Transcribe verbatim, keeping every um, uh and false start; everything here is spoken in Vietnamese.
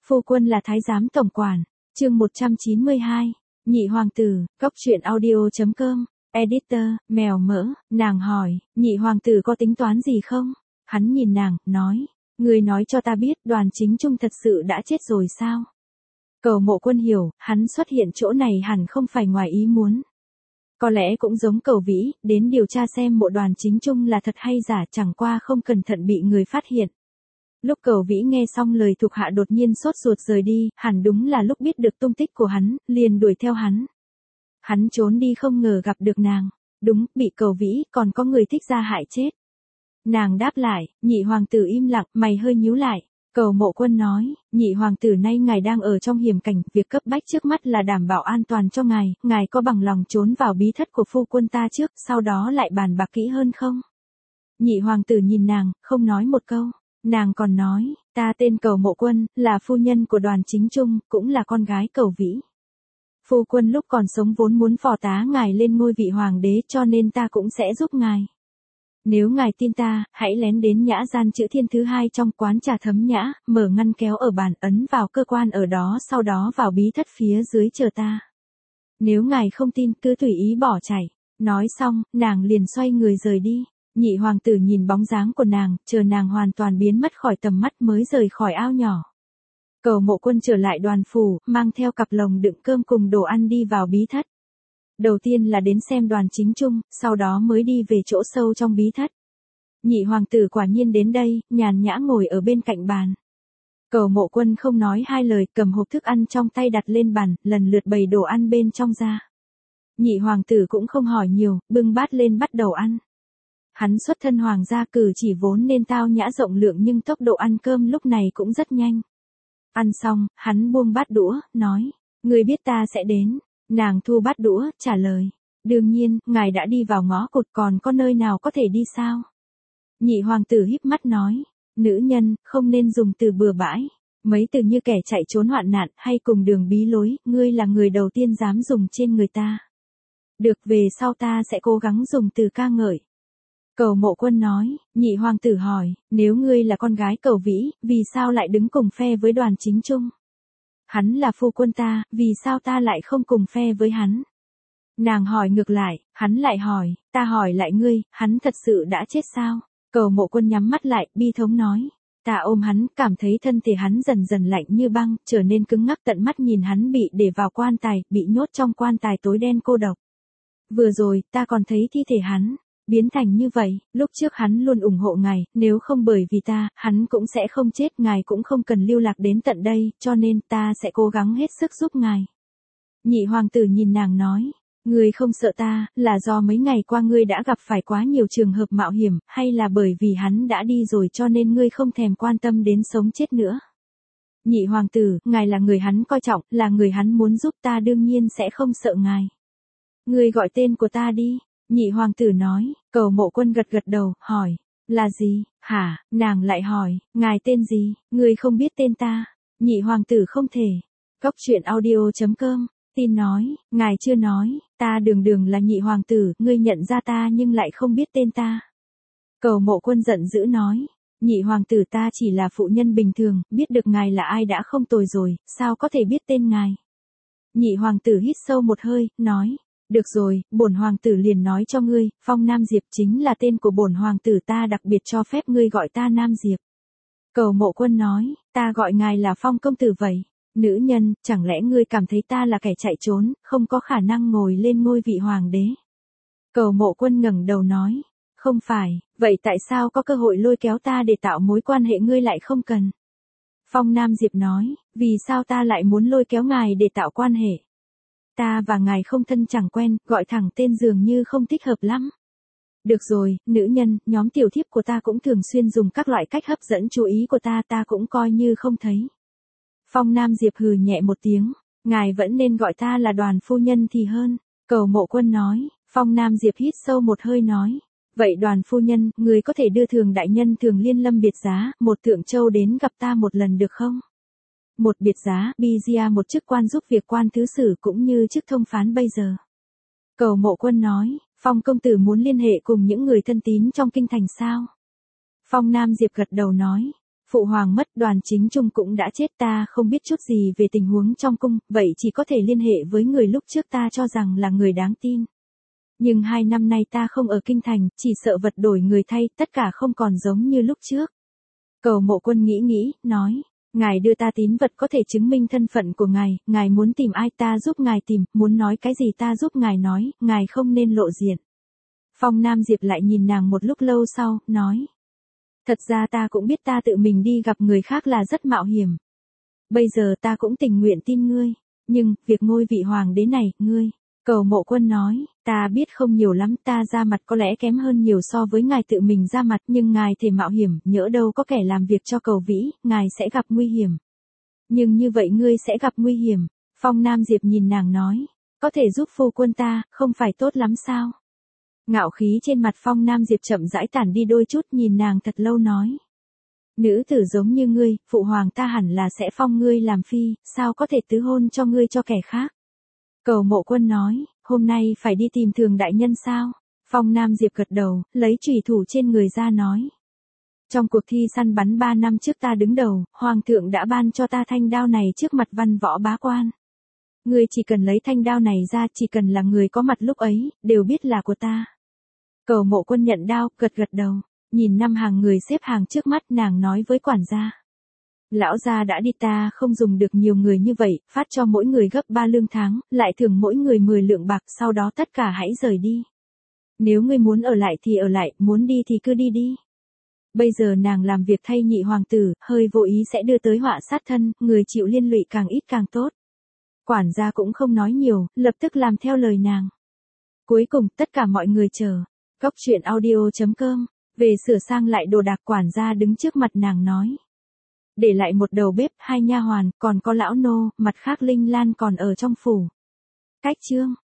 Phu quân là thái giám tổng quản. Chương một trăm chín mươi hai. Nhị hoàng tử, góc truyện audio.com. Editor, mèo mỡ, nàng hỏi, nhị hoàng tử có tính toán gì không? Hắn nhìn nàng, nói, người nói cho ta biết Đoàn Chính Trung thật sự đã chết rồi sao? Cầu Mộ Quân hiểu, hắn xuất hiện chỗ này hẳn không phải ngoài ý muốn. Có lẽ cũng giống Cầu Vĩ, đến điều tra xem mộ Đoàn Chính Trung là thật hay giả, chẳng qua không cẩn thận bị người phát hiện. Lúc Cầu Vĩ nghe xong lời thuộc hạ đột nhiên sốt ruột rời đi, hẳn đúng là lúc biết được tung tích của hắn, liền đuổi theo hắn. Hắn trốn đi không ngờ gặp được nàng. Đúng, bị Cầu Vĩ, còn có người thích ra hại chết. Nàng đáp lại, nhị hoàng tử im lặng, mày hơi nhíu lại. Cầu Mộ Quân nói, nhị hoàng tử nay ngài đang ở trong hiểm cảnh, việc cấp bách trước mắt là đảm bảo an toàn cho ngài, ngài có bằng lòng trốn vào bí thất của phu quân ta trước, sau đó lại bàn bạc kỹ hơn không? Nhị hoàng tử nhìn nàng, không nói một câu. Nàng còn nói, ta tên Cầu Mộ Quân, là phu nhân của Đoàn Chính Trung, cũng là con gái Cầu Vĩ. Phu quân lúc còn sống vốn muốn phò tá ngài lên ngôi vị hoàng đế, cho nên ta cũng sẽ giúp ngài. Nếu ngài tin ta, hãy lén đến nhã gian chữ thiên thứ hai trong quán trà Thấm Nhã, mở ngăn kéo ở bàn, ấn vào cơ quan ở đó, sau đó vào bí thất phía dưới chờ ta. Nếu ngài không tin, cứ tùy ý bỏ chạy. Nói xong, nàng liền xoay người rời đi. Nhị hoàng tử nhìn bóng dáng của nàng, chờ nàng hoàn toàn biến mất khỏi tầm mắt mới rời khỏi ao nhỏ. Cầu Mộ Quân trở lại Đoàn phủ, mang theo cặp lồng đựng cơm cùng đồ ăn đi vào bí thất. Đầu tiên là đến xem Đoàn Chính Trung, sau đó mới đi về chỗ sâu trong bí thất. Nhị hoàng tử quả nhiên đến đây, nhàn nhã ngồi ở bên cạnh bàn. Cầu Mộ Quân không nói hai lời, cầm hộp thức ăn trong tay đặt lên bàn, lần lượt bày đồ ăn bên trong ra. Nhị hoàng tử cũng không hỏi nhiều, bưng bát lên bắt đầu ăn. Hắn xuất thân hoàng gia, cử chỉ vốn nên tao nhã rộng lượng, nhưng tốc độ ăn cơm lúc này cũng rất nhanh. Ăn xong, hắn buông bát đũa, nói, người biết ta sẽ đến. Nàng thu bát đũa, trả lời, đương nhiên, ngài đã đi vào ngõ cụt, còn có nơi nào có thể đi sao? Nhị hoàng tử híp mắt nói, nữ nhân, không nên dùng từ bừa bãi. Mấy từ như kẻ chạy trốn hoạn nạn, hay cùng đường bí lối, ngươi là người đầu tiên dám dùng trên người ta. Được, về sau ta sẽ cố gắng dùng từ ca ngợi. Cầu Mộ Quân nói, nhị hoàng tử hỏi, nếu ngươi là con gái Cầu Vĩ, vì sao lại đứng cùng phe với Đoàn Chính Trung? Hắn là phu quân ta, vì sao ta lại không cùng phe với hắn? Nàng hỏi ngược lại, hắn lại hỏi, ta hỏi lại ngươi, hắn thật sự đã chết sao? Cầu Mộ Quân nhắm mắt lại, bi thống nói, ta ôm hắn, cảm thấy thân thể hắn dần dần lạnh như băng, trở nên cứng ngắc, tận mắt nhìn hắn bị để vào quan tài, bị nhốt trong quan tài tối đen cô độc. Vừa rồi, ta còn thấy thi thể hắn biến thành như vậy, lúc trước hắn luôn ủng hộ ngài, nếu không bởi vì ta, hắn cũng sẽ không chết, ngài cũng không cần lưu lạc đến tận đây, cho nên ta sẽ cố gắng hết sức giúp ngài. Nhị hoàng tử nhìn nàng nói, ngươi không sợ ta, là do mấy ngày qua ngươi đã gặp phải quá nhiều trường hợp mạo hiểm, hay là bởi vì hắn đã đi rồi cho nên ngươi không thèm quan tâm đến sống chết nữa? Nhị hoàng tử, ngài là người hắn coi trọng, là người hắn muốn giúp, ta đương nhiên sẽ không sợ ngài. Ngươi gọi tên của ta đi. Nhị hoàng tử nói. Cầu Mộ Quân gật gật đầu, hỏi, là gì? Hả? Nàng lại hỏi, ngài tên gì? Ngươi không biết tên ta? Nhị hoàng tử không thể. Góc truyện audio.com. Tin nói, ngài chưa nói, ta đường đường là nhị hoàng tử, ngươi nhận ra ta nhưng lại không biết tên ta. Cầu Mộ Quân giận dữ nói, nhị hoàng tử, ta chỉ là phụ nhân bình thường, biết được ngài là ai đã không tồi rồi, sao có thể biết tên ngài? Nhị hoàng tử hít sâu một hơi, nói, được rồi, bổn hoàng tử liền nói cho ngươi, Phong Nam Diệp chính là tên của bổn hoàng tử, ta đặc biệt cho phép ngươi gọi ta Nam Diệp. Cầu Mộ Quân nói, ta gọi ngài là Phong công tử vậy. Nữ nhân, chẳng lẽ ngươi cảm thấy ta là kẻ chạy trốn, không có khả năng ngồi lên ngôi vị hoàng đế? Cầu Mộ Quân ngẩng đầu nói, không phải, vậy tại sao có cơ hội lôi kéo ta để tạo mối quan hệ ngươi lại không cần? Phong Nam Diệp nói, vì sao ta lại muốn lôi kéo ngài để tạo quan hệ? Ta và ngài không thân chẳng quen, gọi thẳng tên dường như không thích hợp lắm. Được rồi, nữ nhân, nhóm tiểu thiếp của ta cũng thường xuyên dùng các loại cách hấp dẫn chú ý của ta, ta cũng coi như không thấy. Phong Nam Diệp hừ nhẹ một tiếng, ngài vẫn nên gọi ta là Đoàn phu nhân thì hơn. Cầu Mộ Quân nói. Phong Nam Diệp hít sâu một hơi nói, vậy Đoàn phu nhân, người có thể đưa Thường đại nhân Thường Liên Lâm biệt giá, một Thượng Châu đến gặp ta một lần được không? Một biệt giá, Bizia một chức quan giúp việc quan thứ sử cũng như chức thông phán bây giờ. Cầu Mộ Quân nói, Phong công tử muốn liên hệ cùng những người thân tín trong kinh thành sao? Phong Nam Diệp gật đầu nói, Phụ hoàng mất, Đoàn Chính Trung cũng đã chết, ta không biết chút gì về tình huống trong cung, vậy chỉ có thể liên hệ với người lúc trước ta cho rằng là người đáng tin. Nhưng hai năm nay ta không ở kinh thành, chỉ sợ vật đổi người thay, tất cả không còn giống như lúc trước. Cầu Mộ Quân nghĩ nghĩ, nói, ngài đưa ta tín vật có thể chứng minh thân phận của ngài, ngài muốn tìm ai ta giúp ngài tìm, muốn nói cái gì ta giúp ngài nói, ngài không nên lộ diện. Phong Nam Diệp lại nhìn nàng một lúc lâu sau, nói. Thật ra ta cũng biết ta tự mình đi gặp người khác là rất mạo hiểm. Bây giờ ta cũng tình nguyện tin ngươi, nhưng, việc ngôi vị hoàng đế này, ngươi. Cầu Mộ Quân nói, ta biết không nhiều lắm, ta ra mặt có lẽ kém hơn nhiều so với ngài tự mình ra mặt, nhưng ngài thể mạo hiểm, nhỡ đâu có kẻ làm việc cho Cầu Vĩ, ngài sẽ gặp nguy hiểm. Nhưng như vậy ngươi sẽ gặp nguy hiểm. Phong Nam Diệp nhìn nàng nói, có thể giúp phu quân ta, không phải tốt lắm sao? Ngạo khí trên mặt Phong Nam Diệp chậm rãi tản đi đôi chút, nhìn nàng thật lâu nói. Nữ tử giống như ngươi, phụ hoàng ta hẳn là sẽ phong ngươi làm phi, sao có thể tứ hôn cho ngươi cho kẻ khác? Cầu Mộ Quân nói, hôm nay phải đi tìm Thường đại nhân sao? Phong Nam Diệp gật đầu, lấy chùy thủ trên người ra nói. Trong cuộc thi săn bắn ba năm trước ta đứng đầu, hoàng thượng đã ban cho ta thanh đao này trước mặt văn võ bá quan. Ngươi chỉ cần lấy thanh đao này ra, chỉ cần là người có mặt lúc ấy, đều biết là của ta. Cầu Mộ Quân nhận đao, gật gật đầu, nhìn năm hàng người xếp hàng trước mắt, nàng nói với quản gia. Lão gia đã đi, ta không dùng được nhiều người như vậy, phát cho mỗi người gấp ba lương tháng, lại thưởng mỗi người mười lượng bạc, sau đó tất cả hãy rời đi. Nếu ngươi muốn ở lại thì ở lại, muốn đi thì cứ đi đi. Bây giờ nàng làm việc thay nhị hoàng tử, hơi vô ý sẽ đưa tới họa sát thân, người chịu liên lụy càng ít càng tốt. Quản gia cũng không nói nhiều, lập tức làm theo lời nàng. Cuối cùng, tất cả mọi người chờ. Góc truyện audio chấm com, về sửa sang lại đồ đạc, quản gia đứng trước mặt nàng nói. Để lại một đầu bếp, hai nha hoàn, còn có lão nô, mặt khác Linh Lan còn ở trong phủ. Cách chương